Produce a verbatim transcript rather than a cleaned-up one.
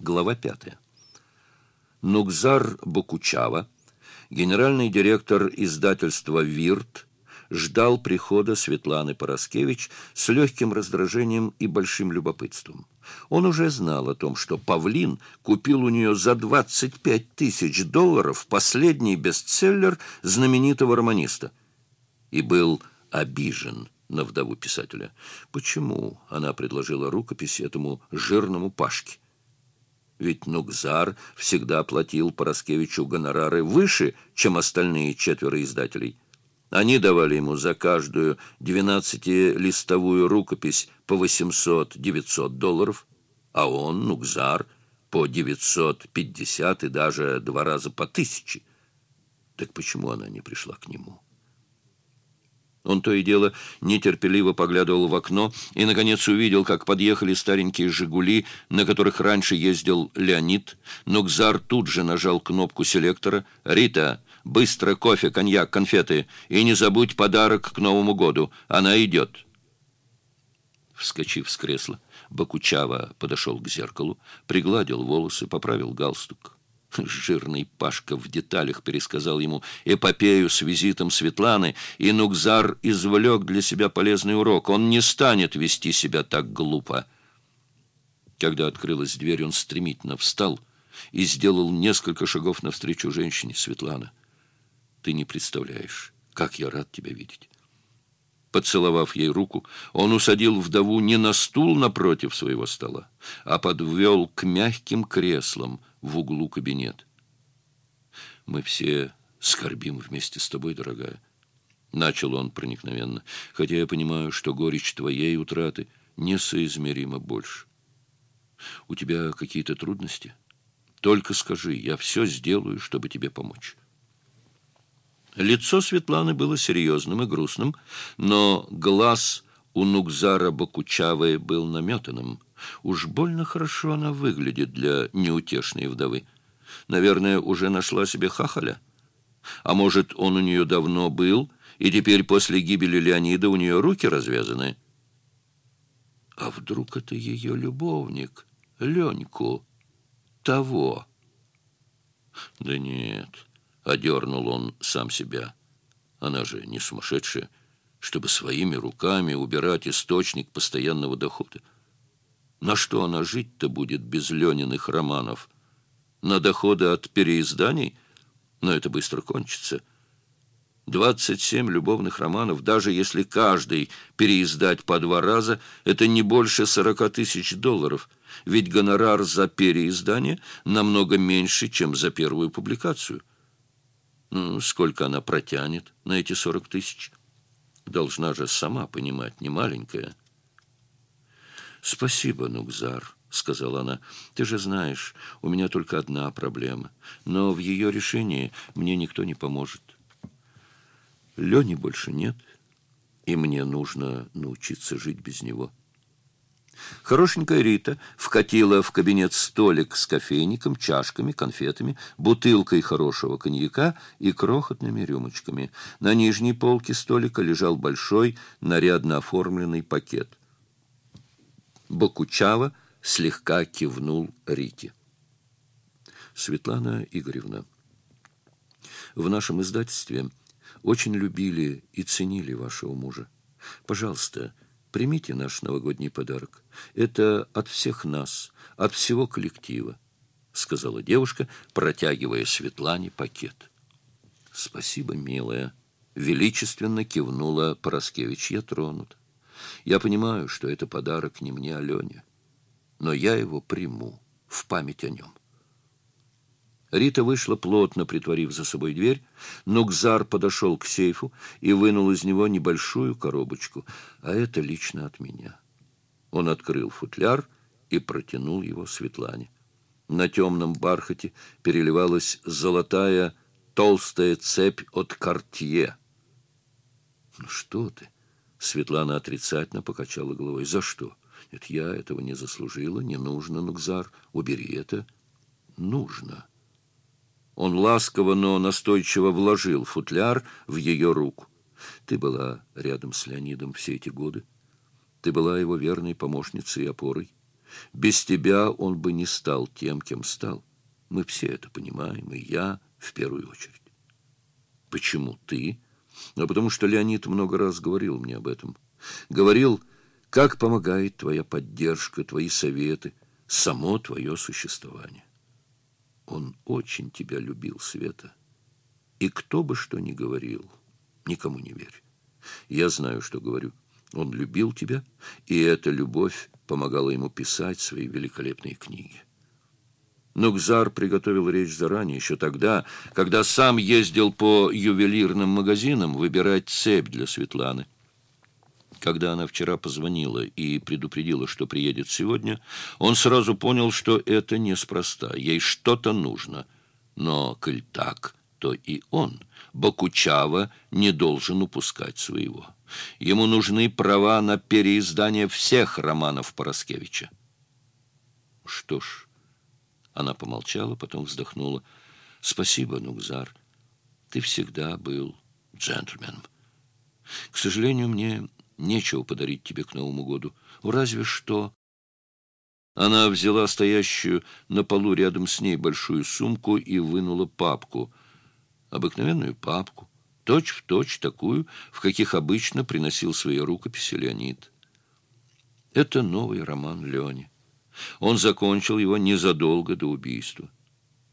Глава пятая. Нугзар Бокучава, генеральный директор издательства «Вирт», ждал прихода Светланы Параскевич с легким раздражением и большим любопытством. Он уже знал о том, что Павлин купил у нее за двадцать пять тысяч долларов последний бестселлер знаменитого романиста и был обижен на вдову писателя. Почему она предложила рукопись этому жирному Пашке? Ведь Нугзар всегда платил Параскевичу гонорары выше, чем остальные четверо издателей. Они давали ему за каждую двенадцатилистовую рукопись по восемьсот-девятьсот долларов, а он, Нугзар, по девятьсот пятьдесят и даже два раза по тысяче. Так почему она не пришла к нему? Он то и дело нетерпеливо поглядывал в окно и, наконец, увидел, как подъехали старенькие «Жигули», на которых раньше ездил Леонид. Нугзар тут же нажал кнопку селектора. «Рита, быстро кофе, коньяк, конфеты. И не забудь подарок к Новому году. Она идет». Вскочив с кресла, Бокучава подошел к зеркалу, пригладил волосы, поправил галстук. Жирный Пашка в деталях пересказал ему эпопею с визитом Светланы, и Нугзар извлек для себя полезный урок. Он не станет вести себя так глупо. Когда открылась дверь, он стремительно встал и сделал несколько шагов навстречу женщине. «Светлана, ты не представляешь, как я рад тебя видеть». Поцеловав ей руку, он усадил вдову не на стул напротив своего стола, а подвел к мягким креслам в углу кабинета. «Мы все скорбим вместе с тобой, дорогая», — начал он проникновенно, «хотя я понимаю, что горечь твоей утраты несоизмеримо больше. У тебя какие-то трудности? Только скажи, я все сделаю, чтобы тебе помочь». Лицо Светланы было серьезным и грустным, но глаз у Нугзара Бокучавы был наметанным. Уж больно хорошо она выглядит для неутешной вдовы. Наверное, уже нашла себе хахаля. А может, он у нее давно был, и теперь после гибели Леонида у нее руки развязаны? А вдруг это ее любовник, Леньку, того? Да нет... Одернул он сам себя. Она же не сумасшедшая, чтобы своими руками убирать источник постоянного дохода. На что она жить-то будет без Лениных романов? На доходы от переизданий? Но это быстро кончится. двадцать семь любовных романов, даже если каждый переиздать по два раза, это не больше сорока тысяч долларов. Ведь гонорар за переиздание намного меньше, чем за первую публикацию. Ну, сколько она протянет на эти сорок тысяч? Должна же сама понимать, не маленькая. «Спасибо, Нугзар», — сказала она. «Ты же знаешь, у меня только одна проблема, но в ее решении мне никто не поможет. Лени больше нет, и мне нужно научиться жить без него». Хорошенькая Рита вкатила в кабинет столик с кофейником, чашками, конфетами, бутылкой хорошего коньяка и крохотными рюмочками. На нижней полке столика лежал большой, нарядно оформленный пакет. Бокучава слегка кивнул Рите. «Светлана Игоревна, в нашем издательстве очень любили и ценили вашего мужа. Пожалуйста, примите наш новогодний подарок. Это от всех нас, от всего коллектива», — сказала девушка, протягивая Светлане пакет. «Спасибо, милая», — величественно кивнула Параскевич. «Я тронут. Я понимаю, что это подарок не мне, а Лене, но я его приму в память о нем». Рита вышла, плотно притворив за собой дверь. Нугзар подошел к сейфу и вынул из него небольшую коробочку. «А это лично от меня». Он открыл футляр и протянул его Светлане. На темном бархате переливалась золотая толстая цепь от Картье. «Ну что ты?» — Светлана отрицательно покачала головой. «За что? Нет, я этого не заслужила. Не нужно, Нугзар. Убери это». «Нужно». Он ласково, но настойчиво вложил футляр в ее руку. «Ты была рядом с Леонидом все эти годы. Ты была его верной помощницей и опорой. Без тебя он бы не стал тем, кем стал. Мы все это понимаем, и я в первую очередь. Почему ты? А потому что Леонид много раз говорил мне об этом. Говорил, как помогает твоя поддержка, твои советы, само твое существование. Он очень тебя любил, Света. И кто бы что ни говорил, никому не верь. Я знаю, что говорю. Он любил тебя, и эта любовь помогала ему писать свои великолепные книги. Нугзар приготовил речь заранее, еще тогда, когда сам ездил по ювелирным магазинам выбирать цепь для Светланы. Когда она вчера позвонила и предупредила, что приедет сегодня, он сразу понял, что это неспроста, ей что-то нужно. Но, коль так, то и он, Бокучава, не должен упускать своего. Ему нужны права на переиздание всех романов Параскевича. Что ж, она помолчала, потом вздохнула. Спасибо, Нугзар, ты всегда был джентльменом. К сожалению, мне нечего подарить тебе к Новому году. Разве что... Она взяла стоящую на полу рядом с ней большую сумку и вынула папку. Обыкновенную папку, точь-в-точь такую, в каких обычно приносил свои рукописи Леонид. Это новый роман Лени. Он закончил его незадолго до убийства.